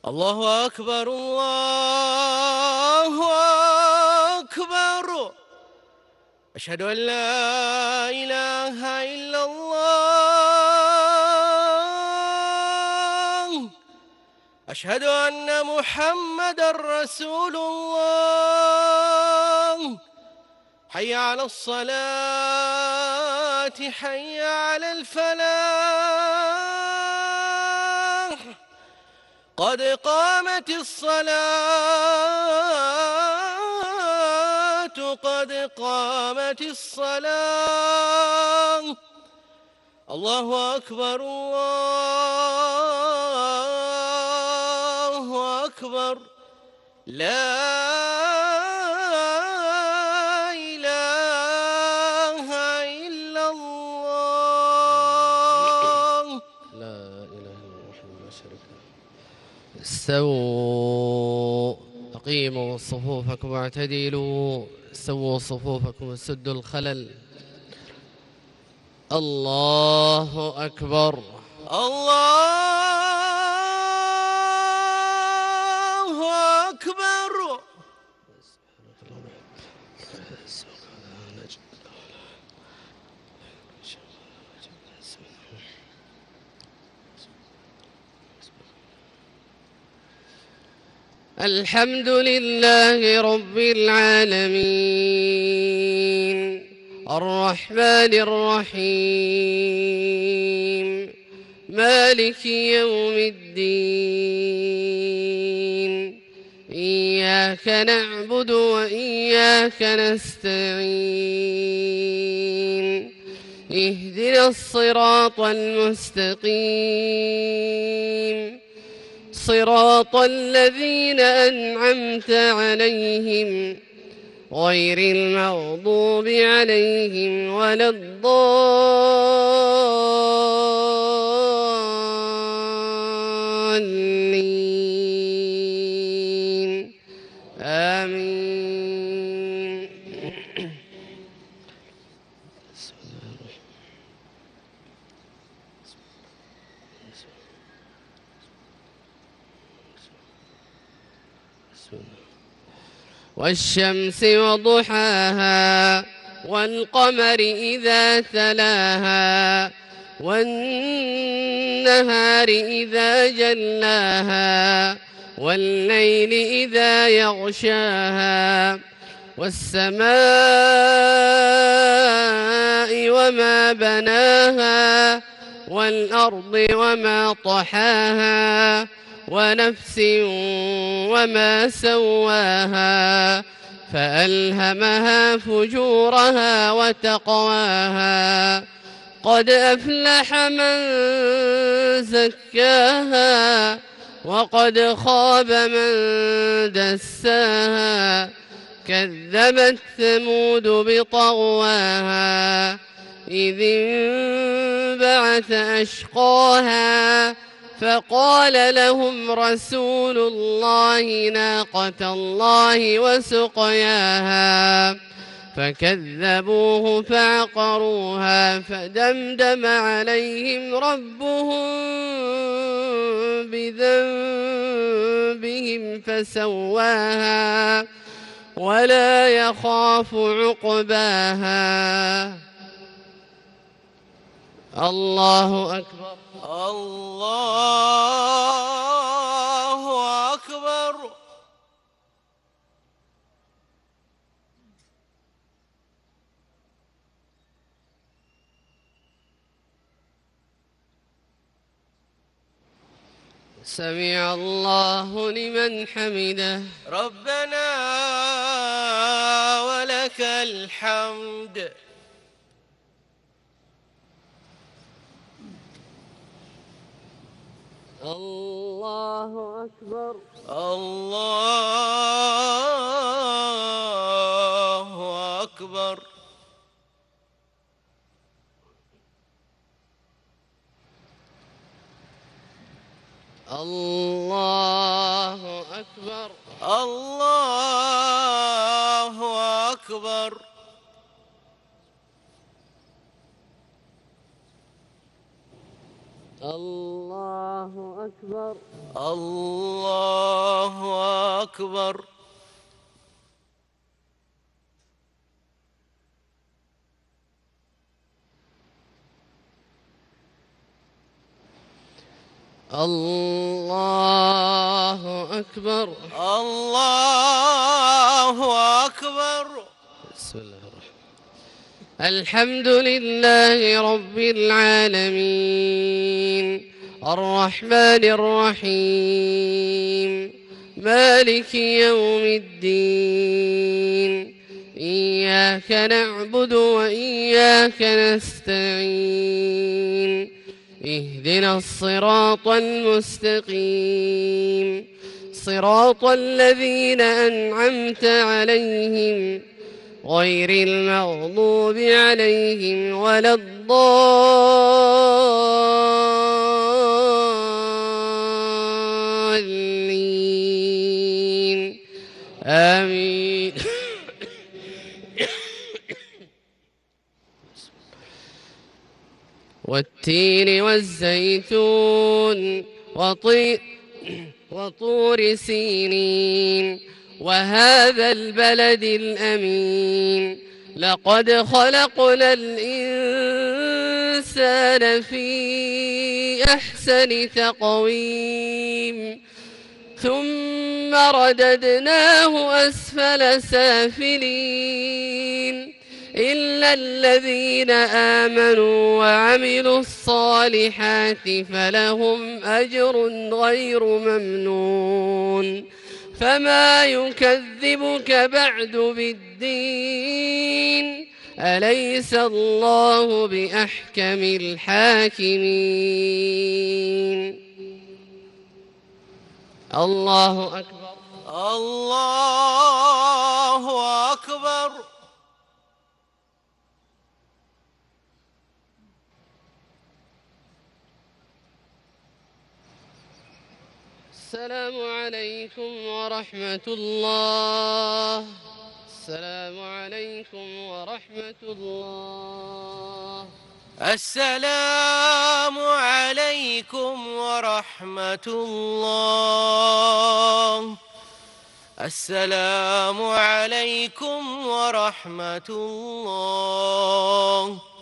الله أكبر الله أكبر. أشهد أن لا إله إلا الله. أشهد أن محمدًا رسول الله. حي على الصلاة حي على الفلاح. قد قامت الصلاة قد قامت الصلاة. الله أكبر الله أكبر. لا إله إلا الله. لا إله إلا الله لا شريك له. استووا، أقيموا صفوفكم واعتدلوا، سووا صفوفكم وسدوا الخلل. الله أكبر الله أكبر. الحمد لله رب العالمين الرحمن الرحيم مالك يوم الدين. إياك نعبد وإياك نستعين. اهدنا الصراط المستقيم صراط الذين أنعمت عليهم غير المغضوب عليهم ولا الضالين آمين. والشمس وضحاها والقمر إذا تلاها والنهار إذا جلاها والليل إذا يغشاها والسماء وما بناها والأرض وما طحاها ونفس وما سواها فألهمها فجورها وتقواها. قد أفلح من زكاها وقد خاب من دساها. كذبت ثمود بطغواها إذ انبعث أشقاها فقال لهم رسول الله ناقة الله وسقياها فكذبوه فعقروها فدمدم عليهم ربهم بذنبهم فسواها ولا يخاف عقباها. الله أكبر الله أكبر. سمع الله لمن حمده. ربنا ولك الحمد. الله أكبر الله أكبر. الله أكبر الله أكبر. الله أكبر. الله أكبر. الله أكبر. الله أكبر. بسم الله الرحمن. الحمد لله رب العالمين الرحمن الرحيم مالك يوم الدين إياك نعبد وإياك نستعين اهدنا الصراط المستقيم صراط الذين أنعمت عليهم غير المغضوب عليهم ولا الضالين آمين. والتين والزيتون وطور سينين وهذا البلد الأمين لقد خلقنا الإنسان في أحسن تقويم ثم رددناه أسفل سافلين إلا الذين آمنوا وعملوا الصالحات فلهم أجر غير ممنون فما يكذبك بعد بالدين أليس الله بأحكم الحاكمين. الله أكبر. الله أكبر. السلام عليكم ورحمة الله. السلام عليكم ورحمة الله. السلام عليكم ورحمة الله. السلام عليكم ورحمة الله.